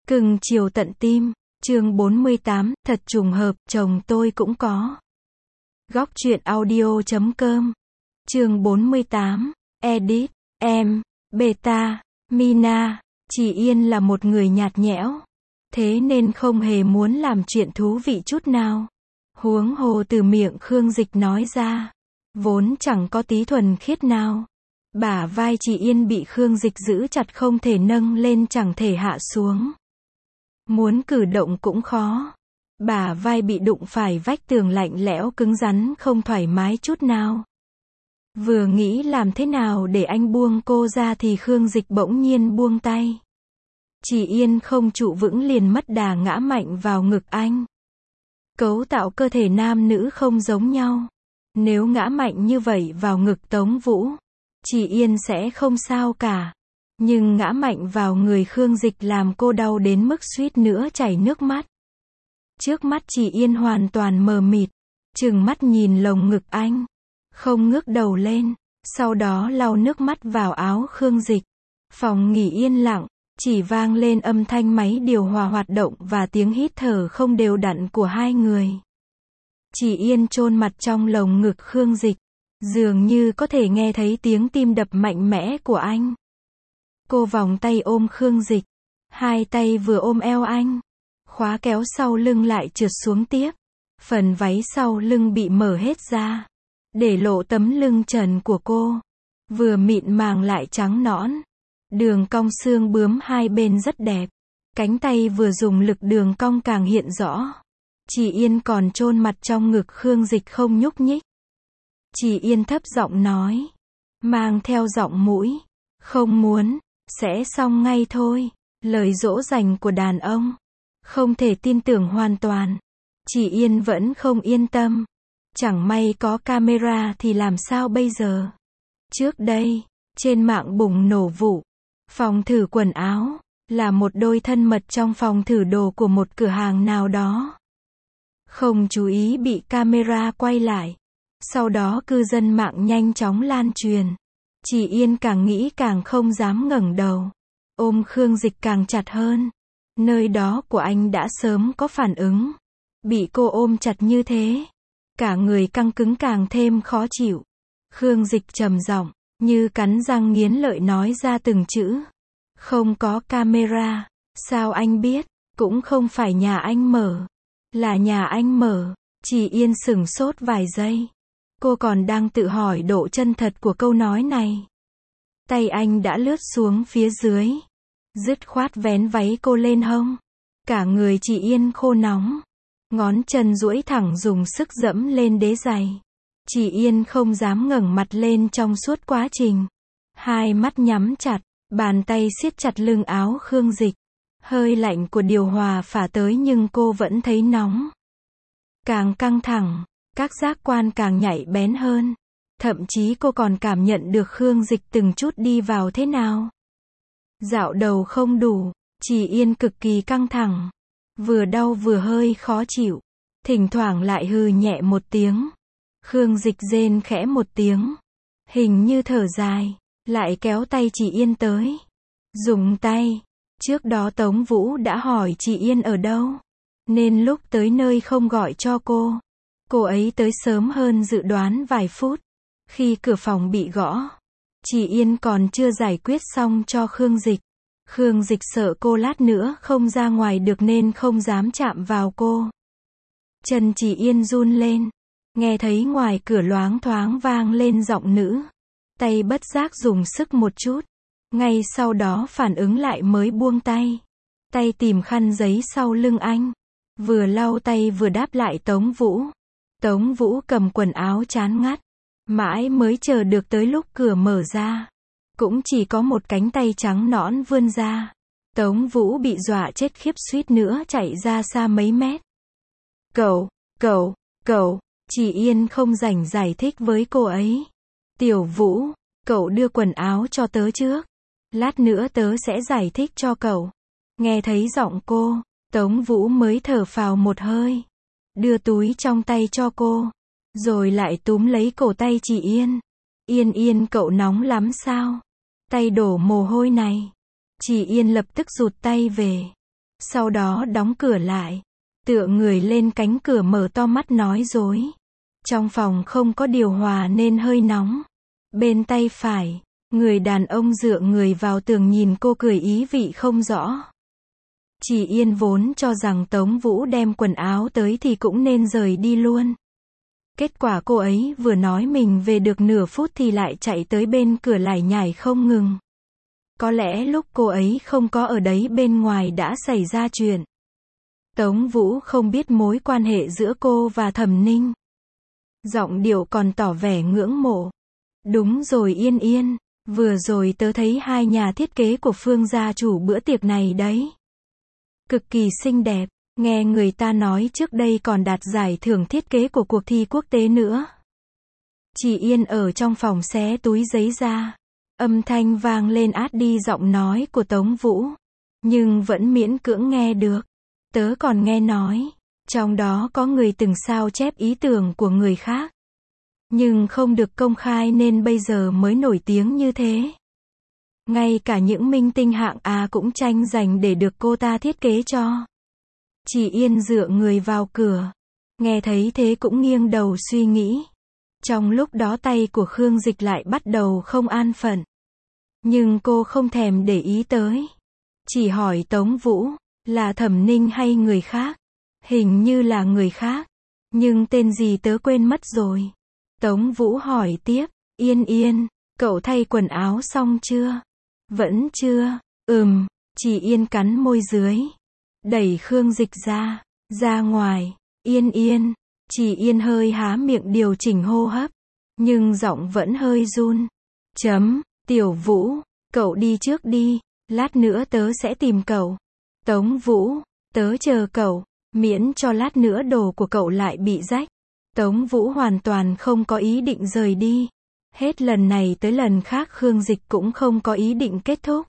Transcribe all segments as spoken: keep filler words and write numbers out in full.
Cưng chiều tận tim, chương bốn mươi tám, thật trùng hợp, chồng tôi cũng có. Góc truyện audio chấm com. Chương bốn mươi tám, edit, em, beta, Mina, chị Yên là một người nhạt nhẽo. Thế nên không hề muốn làm chuyện thú vị chút nào. Huống hồ từ miệng Khương Dịch nói ra, vốn chẳng có tí thuần khiết nào. Bả vai chị Yên bị Khương Dịch giữ chặt không thể nâng lên chẳng thể hạ xuống. Muốn cử động cũng khó. Bả vai bị đụng phải vách tường lạnh lẽo cứng rắn không thoải mái chút nào. Vừa nghĩ làm thế nào để anh buông cô ra thì Khương Dịch bỗng nhiên buông tay. Chị Yên không trụ vững liền mất đà ngã mạnh vào ngực anh. Cấu tạo cơ thể nam nữ không giống nhau. Nếu ngã mạnh như vậy vào ngực Tống Vũ, chị Yên sẽ không sao cả. Nhưng ngã mạnh vào người Khương Dịch làm cô đau đến mức suýt nữa chảy nước mắt. Trước mắt chị Yên hoàn toàn mờ mịt, trừng mắt nhìn lồng ngực anh, không ngước đầu lên, sau đó lau nước mắt vào áo Khương Dịch. Phòng nghỉ yên lặng, chỉ vang lên âm thanh máy điều hòa hoạt động và tiếng hít thở không đều đặn của hai người. Chị Yên chôn mặt trong lồng ngực Khương Dịch, dường như có thể nghe thấy tiếng tim đập mạnh mẽ của anh. Cô vòng tay ôm Khương Dịch, hai tay vừa ôm eo anh, khóa kéo sau lưng lại trượt xuống tiếp. Phần váy sau lưng bị mở hết ra, để lộ tấm lưng trần của cô, vừa mịn màng lại trắng nõn. Đường cong xương bướm hai bên rất đẹp, cánh tay vừa dùng lực đường cong càng hiện rõ. Chị Yên còn chôn mặt trong ngực Khương Dịch không nhúc nhích. Chị Yên thấp giọng nói, mang theo giọng mũi, không muốn, sẽ xong ngay thôi. Lời dỗ dành của đàn ông, không thể tin tưởng hoàn toàn. Chị Yên vẫn không yên tâm. Chẳng may có camera thì làm sao bây giờ? Trước đây, trên mạng bùng nổ vụ phòng thử quần áo, là một đôi thân mật trong phòng thử đồ của một cửa hàng nào đó. Không chú ý bị camera quay lại. Sau đó cư dân mạng nhanh chóng lan truyền. Chị Yên càng nghĩ càng không dám ngẩng đầu. Ôm Khương Dịch càng chặt hơn. Nơi đó của anh đã sớm có phản ứng. Bị cô ôm chặt như thế, cả người căng cứng càng thêm khó chịu. Khương Dịch trầm giọng, như cắn răng nghiến lợi nói ra từng chữ. Không có camera. Sao anh biết? Cũng không phải nhà anh mở. Là nhà anh mở. Chị Yên sửng sốt vài giây. Cô còn đang tự hỏi độ chân thật của câu nói này. Tay anh đã lướt xuống phía dưới, dứt khoát vén váy cô lên hông. Cả người chị Yên khô nóng. Ngón chân duỗi thẳng dùng sức dẫm lên đế giày. Chị Yên không dám ngẩng mặt lên trong suốt quá trình. Hai mắt nhắm chặt, bàn tay siết chặt lưng áo Khương Dịch. Hơi lạnh của điều hòa phả tới nhưng cô vẫn thấy nóng. Càng căng thẳng, các giác quan càng nhạy bén hơn. Thậm chí cô còn cảm nhận được Khương Dịch từng chút đi vào thế nào. Dạo đầu không đủ, chị Yên cực kỳ căng thẳng. Vừa đau vừa hơi khó chịu. Thỉnh thoảng lại hừ nhẹ một tiếng. Khương Dịch rên khẽ một tiếng. Hình như thở dài, lại kéo tay chị Yên tới. Dùng tay. Trước đó Tống Vũ đã hỏi chị Yên ở đâu, nên lúc tới nơi không gọi cho cô. Cô ấy tới sớm hơn dự đoán vài phút. Khi cửa phòng bị gõ, chị Yên còn chưa giải quyết xong cho Khương Dịch. Khương Dịch sợ cô lát nữa không ra ngoài được nên không dám chạm vào cô. Chân chị Yên run lên. Nghe thấy ngoài cửa loáng thoáng vang lên giọng nữ. Tay bất giác dùng sức một chút. Ngay sau đó phản ứng lại mới buông tay. Tay tìm khăn giấy sau lưng anh. Vừa lau tay vừa đáp lại Tống Vũ. Tống Vũ cầm quần áo chán ngắt. Mãi mới chờ được tới lúc cửa mở ra. Cũng chỉ có một cánh tay trắng nõn vươn ra. Tống Vũ bị dọa chết khiếp suýt nữa chạy ra xa mấy mét. Cậu, cậu, cậu, chị Yên không rảnh giải thích với cô ấy. Tiểu Vũ, cậu đưa quần áo cho tớ trước. Lát nữa tớ sẽ giải thích cho cậu. Nghe thấy giọng cô, Tống Vũ mới thở phào một hơi. Đưa túi trong tay cho cô. Rồi lại túm lấy cổ tay chị Yên. Yên Yên cậu nóng lắm sao? Tay đổ mồ hôi này. Chị Yên lập tức rụt tay về. Sau đó đóng cửa lại. Tựa người lên cánh cửa mở to mắt nói dối. Trong phòng không có điều hòa nên hơi nóng. Bên tay phải, người đàn ông dựa người vào tường nhìn cô cười ý vị không rõ. Chị Yên vốn cho rằng Tống Vũ đem quần áo tới thì cũng nên rời đi luôn. Kết quả cô ấy vừa nói mình về được nửa phút thì lại chạy tới bên cửa lải nhải không ngừng. Có lẽ lúc cô ấy không có ở đấy bên ngoài đã xảy ra chuyện. Tống Vũ không biết mối quan hệ giữa cô và Thẩm Ninh. Giọng điệu còn tỏ vẻ ngưỡng mộ. Đúng rồi Yên Yên, vừa rồi tớ thấy hai nhà thiết kế của Phương gia chủ bữa tiệc này đấy. Cực kỳ xinh đẹp, nghe người ta nói trước đây còn đạt giải thưởng thiết kế của cuộc thi quốc tế nữa. Chị Yên ở trong phòng xé túi giấy ra. Âm thanh vang lên át đi giọng nói của Tống Vũ. Nhưng vẫn miễn cưỡng nghe được. Tớ còn nghe nói, trong đó có người từng sao chép ý tưởng của người khác. Nhưng không được công khai nên bây giờ mới nổi tiếng như thế. Ngay cả những minh tinh hạng A cũng tranh giành để được cô ta thiết kế cho. Chị Yên dựa người vào cửa. Nghe thấy thế cũng nghiêng đầu suy nghĩ. Trong lúc đó tay của Khương Dịch lại bắt đầu không an phận. Nhưng cô không thèm để ý tới. Chỉ hỏi Tống Vũ, là Thẩm Ninh hay người khác? Hình như là người khác. Nhưng tên gì tớ quên mất rồi. Tống Vũ hỏi tiếp, Yên Yên, cậu thay quần áo xong chưa? Vẫn chưa, ừm, chị Yên cắn môi dưới. Đẩy Khương Dịch ra, ra ngoài, Yên Yên, chị Yên hơi há miệng điều chỉnh hô hấp. Nhưng giọng vẫn hơi run. Chấm, Tiểu Vũ, cậu đi trước đi, lát nữa tớ sẽ tìm cậu. Tống Vũ, tớ chờ cậu, miễn cho lát nữa đồ của cậu lại bị rách. Tống Vũ hoàn toàn không có ý định rời đi. Hết lần này tới lần khác Khương Dịch cũng không có ý định kết thúc.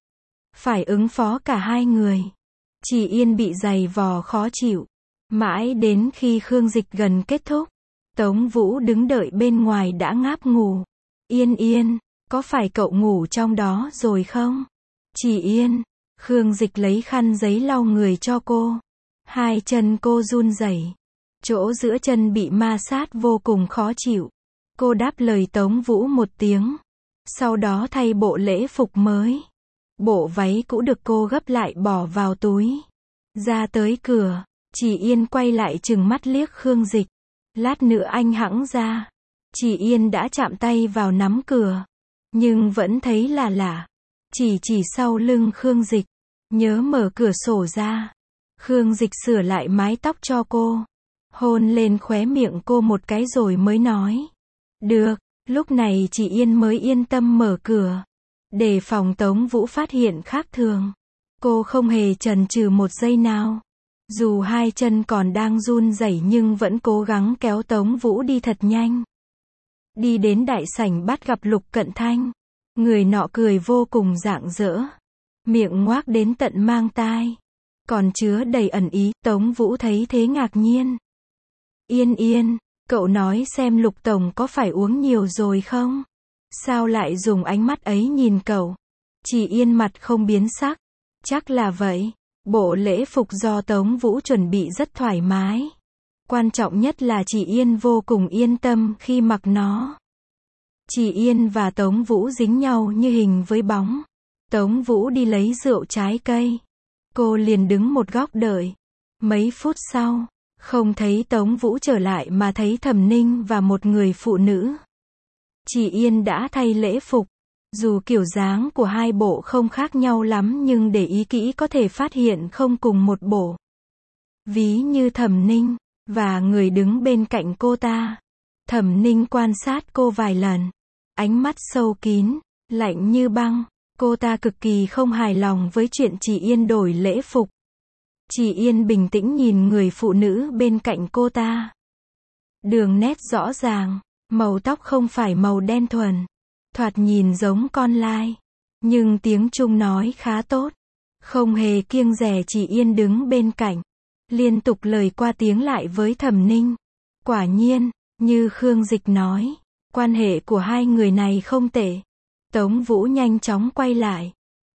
Phải ứng phó cả hai người. Chị Yên bị giày vò khó chịu. Mãi đến khi Khương Dịch gần kết thúc, Tống Vũ đứng đợi bên ngoài đã ngáp ngủ. Yên Yên, có phải cậu ngủ trong đó rồi không? Chị Yên, Khương Dịch lấy khăn giấy lau người cho cô. Hai chân cô run rẩy. Chỗ giữa chân bị ma sát vô cùng khó chịu. Cô đáp lời Tống Vũ một tiếng. Sau đó thay bộ lễ phục mới. Bộ váy cũ được cô gấp lại bỏ vào túi. Ra tới cửa, chị Yên quay lại trừng mắt liếc Khương Dịch. Lát nữa anh hẵng ra. Chị Yên đã chạm tay vào nắm cửa. Nhưng vẫn thấy là lạ. Chỉ chỉ sau lưng Khương Dịch. Nhớ mở cửa sổ ra. Khương Dịch sửa lại mái tóc cho cô. Hôn lên khóe miệng cô một cái rồi mới nói. Được, lúc này chị Yên mới yên tâm mở cửa. Để phòng Tống Vũ phát hiện khác thường. Cô không hề chần chừ một giây nào. Dù hai chân còn đang run rẩy nhưng vẫn cố gắng kéo Tống Vũ đi thật nhanh. Đi đến đại sảnh bắt gặp Lục Cận Thanh. Người nọ cười vô cùng rạng rỡ. Miệng ngoác đến tận mang tai. Còn chứa đầy ẩn ý, Tống Vũ thấy thế ngạc nhiên. Yên Yên, cậu nói xem Lục Tổng có phải uống nhiều rồi không? Sao lại dùng ánh mắt ấy nhìn cậu? Chị Yên mặt không biến sắc. Chắc là vậy. Bộ lễ phục do Tống Vũ chuẩn bị rất thoải mái. Quan trọng nhất là chị Yên vô cùng yên tâm khi mặc nó. Chị Yên và Tống Vũ dính nhau như hình với bóng. Tống Vũ đi lấy rượu trái cây. Cô liền đứng một góc đợi. Mấy phút sau, không thấy Tống Vũ trở lại mà thấy Thẩm Ninh và một người phụ nữ. Chị Yên đã thay lễ phục. Dù kiểu dáng của hai bộ không khác nhau lắm nhưng để ý kỹ có thể phát hiện không cùng một bộ. Ví như Thẩm Ninh, và người đứng bên cạnh cô ta. Thẩm Ninh quan sát cô vài lần. Ánh mắt sâu kín, lạnh như băng. Cô ta cực kỳ không hài lòng với chuyện chị Yên đổi lễ phục. Chị Yên bình tĩnh nhìn người phụ nữ bên cạnh cô ta. Đường nét rõ ràng, màu tóc không phải màu đen thuần. Thoạt nhìn giống con lai. Nhưng tiếng Trung nói khá tốt. Không hề kiêng dè chị Yên đứng bên cạnh. Liên tục lời qua tiếng lại với Thẩm Ninh. Quả nhiên, như Khương Dịch nói, quan hệ của hai người này không tệ. Tống Vũ nhanh chóng quay lại.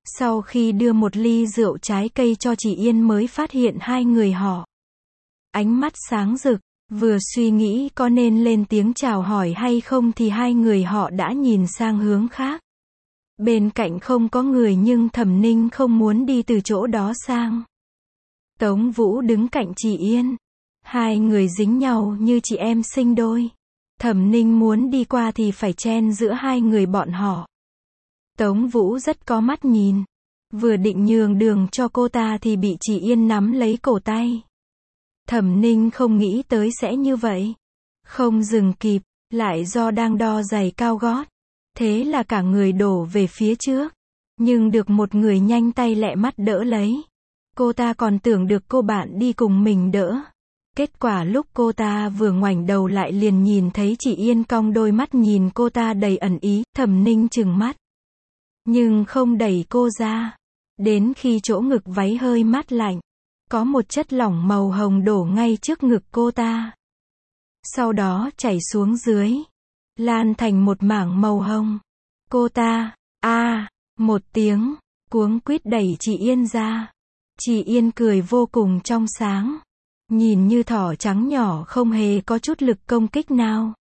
Sau khi đưa một ly rượu trái cây cho chị Yên mới phát hiện hai người họ. Ánh mắt sáng rực, vừa suy nghĩ có nên lên tiếng chào hỏi hay không thì hai người họ đã nhìn sang hướng khác. Bên cạnh không có người nhưng Thẩm Ninh không muốn đi từ chỗ đó sang. Tống Vũ đứng cạnh chị Yên. Hai người dính nhau như chị em sinh đôi. Thẩm Ninh muốn đi qua thì phải chen giữa hai người bọn họ. Tống Vũ rất có mắt nhìn. Vừa định nhường đường cho cô ta thì bị chị Yên nắm lấy cổ tay. Thẩm Ninh không nghĩ tới sẽ như vậy. Không dừng kịp, lại do đang đo giày cao gót. Thế là cả người đổ về phía trước. Nhưng được một người nhanh tay lẹ mắt đỡ lấy. Cô ta còn tưởng được cô bạn đi cùng mình đỡ. Kết quả lúc cô ta vừa ngoảnh đầu lại liền nhìn thấy chị Yên cong đôi mắt nhìn cô ta đầy ẩn ý. Thẩm Ninh trừng mắt. Nhưng không đẩy cô ra. Đến khi chỗ ngực váy hơi mát lạnh. Có một chất lỏng màu hồng đổ ngay trước ngực cô ta. Sau đó chảy xuống dưới. Lan thành một mảng màu hồng. Cô ta, a à, một tiếng, cuống quýt đẩy chị Yên ra. Chị Yên cười vô cùng trong sáng. Nhìn như thỏ trắng nhỏ không hề có chút lực công kích nào.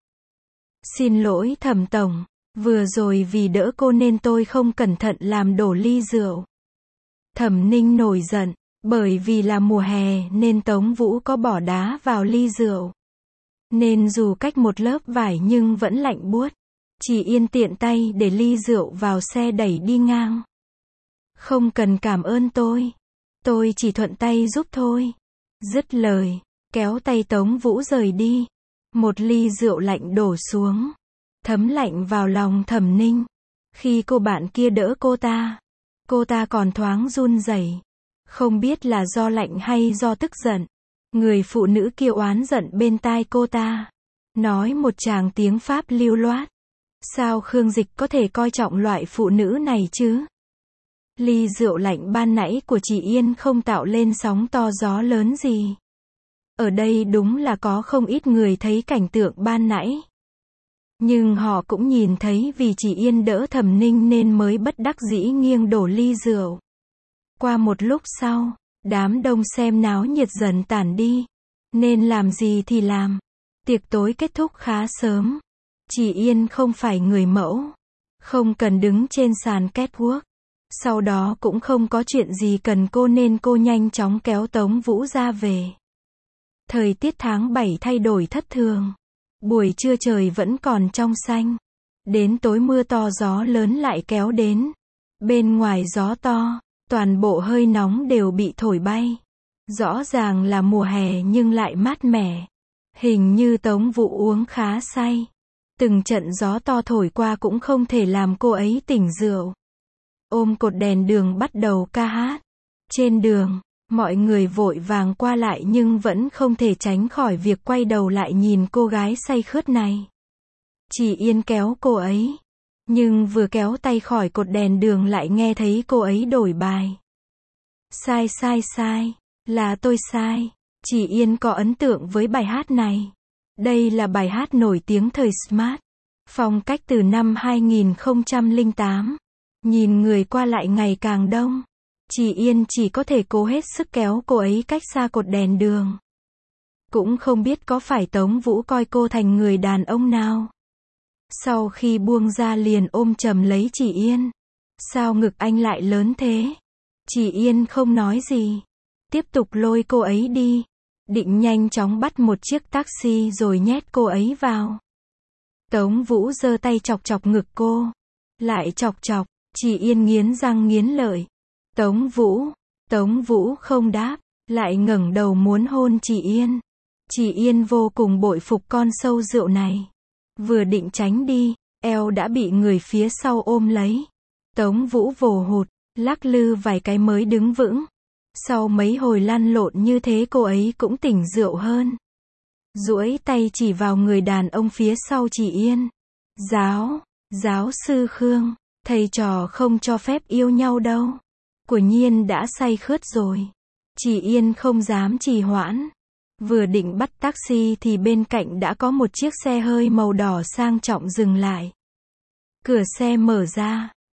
Xin lỗi Thẩm tổng, vừa rồi vì đỡ cô nên tôi không cẩn thận làm đổ ly rượu. Thẩm Ninh nổi giận, bởi vì là mùa hè nên Tống Vũ có bỏ đá vào ly rượu. Nên dù cách một lớp vải nhưng vẫn lạnh buốt. Chị Yên tiện tay để ly rượu vào xe đẩy đi ngang. Không cần cảm ơn tôi. Tôi chỉ thuận tay giúp thôi. Dứt lời, kéo tay Tống Vũ rời đi. Một ly rượu lạnh đổ xuống. Thấm lạnh vào lòng Thẩm Ninh. Khi cô bạn kia đỡ cô ta, cô ta còn thoáng run rẩy. Không biết là do lạnh hay do tức giận. Người phụ nữ kia oán giận bên tai cô ta. Nói một tràng tiếng Pháp lưu loát. Sao Khương Dịch có thể coi trọng loại phụ nữ này chứ? Ly rượu lạnh ban nãy của chị Yên không tạo lên sóng to gió lớn gì. Ở đây đúng là có không ít người thấy cảnh tượng ban nãy. Nhưng họ cũng nhìn thấy vì chị Yên đỡ Thẩm Ninh nên mới bất đắc dĩ nghiêng đổ ly rượu. Qua một lúc sau, đám đông xem náo nhiệt dần tản đi. Nên làm gì thì làm. Tiệc tối kết thúc khá sớm. Chị Yên không phải người mẫu. Không cần đứng trên sàn catwalk. Sau đó cũng không có chuyện gì cần cô nên cô nhanh chóng kéo Tống Vũ ra về. Thời tiết tháng bảy thay đổi thất thường. Buổi trưa trời vẫn còn trong xanh. Đến tối mưa to gió lớn lại kéo đến. Bên ngoài gió to, toàn bộ hơi nóng đều bị thổi bay. Rõ ràng là mùa hè nhưng lại mát mẻ. Hình như Tống Vũ uống khá say. Từng trận gió to thổi qua cũng không thể làm cô ấy tỉnh rượu. Ôm cột đèn đường bắt đầu ca hát. Trên đường, mọi người vội vàng qua lại nhưng vẫn không thể tránh khỏi việc quay đầu lại nhìn cô gái say khướt này. Chị Yên kéo cô ấy. Nhưng vừa kéo tay khỏi cột đèn đường lại nghe thấy cô ấy đổi bài. Sai sai sai, là tôi sai. Chị Yên có ấn tượng với bài hát này. Đây là bài hát nổi tiếng thời Smart. Phong cách từ năm hai nghìn không trăm lẻ tám. Nhìn người qua lại ngày càng đông. Chị Yên chỉ có thể cố hết sức kéo cô ấy cách xa cột đèn đường. Cũng không biết có phải Tống Vũ coi cô thành người đàn ông nào. Sau khi buông ra liền ôm chầm lấy chị Yên. Sao ngực anh lại lớn thế? Chị Yên không nói gì. Tiếp tục lôi cô ấy đi. Định nhanh chóng bắt một chiếc taxi rồi nhét cô ấy vào. Tống Vũ giơ tay chọc chọc ngực cô. Lại chọc chọc. Chị Yên nghiến răng nghiến lợi. Tống Vũ. Tống Vũ không đáp. Lại ngẩng đầu muốn hôn chị Yên. Chị Yên vô cùng bội phục con sâu rượu này. Vừa định tránh đi, eo đã bị người phía sau ôm lấy. Tống Vũ vồ hụt, lắc lư vài cái mới đứng vững. Sau mấy hồi lăn lộn như thế cô ấy cũng tỉnh rượu hơn. Duỗi tay chỉ vào người đàn ông phía sau chị Yên. Giáo, giáo sư Khương, thầy trò không cho phép yêu nhau đâu. Của nhiên đã say khướt rồi. Chị Yên không dám trì hoãn. Vừa định bắt taxi thì bên cạnh đã có một chiếc xe hơi màu đỏ sang trọng dừng lại. Cửa xe mở ra.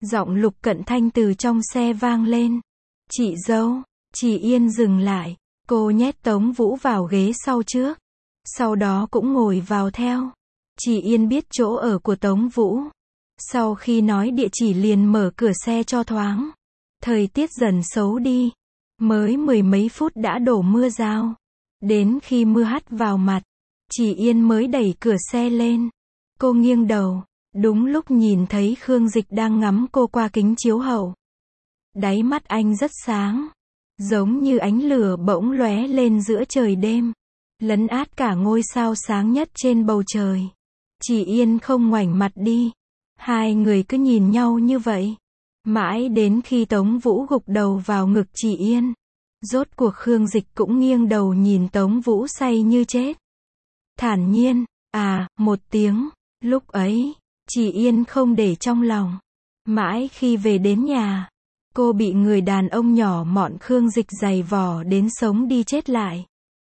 Giọng Lục Cận Thanh từ trong xe vang lên. Chị dâu. Chị Yên dừng lại. Cô nhét Tống Vũ vào ghế sau trước. Sau đó cũng ngồi vào theo. Chị Yên biết chỗ ở của Tống Vũ. Sau khi nói địa chỉ liền mở cửa xe cho thoáng. Thời tiết dần xấu đi. Mới mười mấy phút đã đổ mưa rào. Đến khi mưa hắt vào mặt, chị Yên mới đẩy cửa xe lên. Cô nghiêng đầu. Đúng lúc nhìn thấy Khương Dịch đang ngắm cô qua kính chiếu hậu. Đáy mắt anh rất sáng. Giống như ánh lửa bỗng lóe lên giữa trời đêm. Lấn át cả ngôi sao sáng nhất trên bầu trời. Chị Yên không ngoảnh mặt đi. Hai người cứ nhìn nhau như vậy. Mãi đến khi Tống Vũ gục đầu vào ngực chị Yên. Rốt cuộc Khương Dịch cũng nghiêng đầu nhìn Tống Vũ say như chết. Thản nhiên, à, một tiếng. Lúc ấy, chị Yên không để trong lòng. Mãi khi về đến nhà, cô bị người đàn ông nhỏ mọn Khương Dịch giày vò đến sống đi chết lại.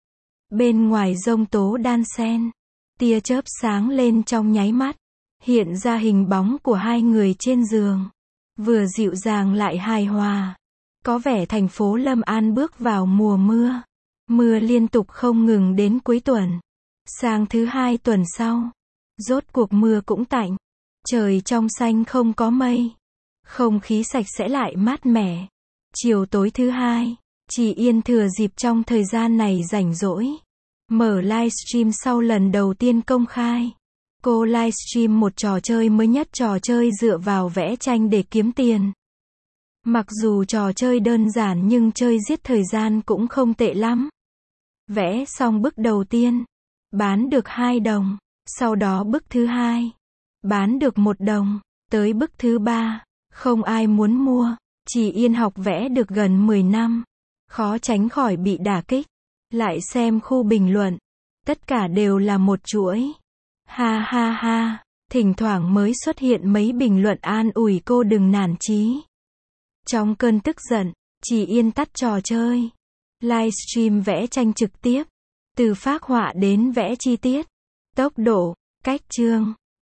Bên ngoài giông tố đan xen, tia chớp sáng lên trong nháy mắt, hiện ra hình bóng của hai người trên giường. Vừa dịu dàng lại hài hòa. Có vẻ thành phố Lâm An bước vào mùa mưa. Mưa liên tục không ngừng đến cuối tuần. Sang thứ hai tuần sau, rốt cuộc mưa cũng tạnh. Trời trong xanh không có mây. Không khí sạch sẽ lại mát mẻ. Chiều tối thứ hai, chị Yên thừa dịp trong thời gian này rảnh rỗi. Mở livestream sau lần đầu tiên công khai. Cô livestream một trò chơi mới nhất, trò chơi dựa vào vẽ tranh để kiếm tiền. Mặc dù trò chơi đơn giản nhưng chơi giết thời gian cũng không tệ lắm. Vẽ xong bức đầu tiên, bán được hai đồng. Sau đó bức thứ hai, bán được một đồng. Tới bức thứ ba, không ai muốn mua. Chị Yên học vẽ được gần mười năm. Khó tránh khỏi bị đả kích. Lại xem khu bình luận. Tất cả đều là một chuỗi. Ha ha ha. Thỉnh thoảng mới xuất hiện mấy bình luận an ủi cô đừng nản chí. Trong cơn tức giận, chị Yên tắt trò chơi. Livestream vẽ tranh trực tiếp. Từ phác họa đến vẽ chi tiết. Tốc độ, cách chương.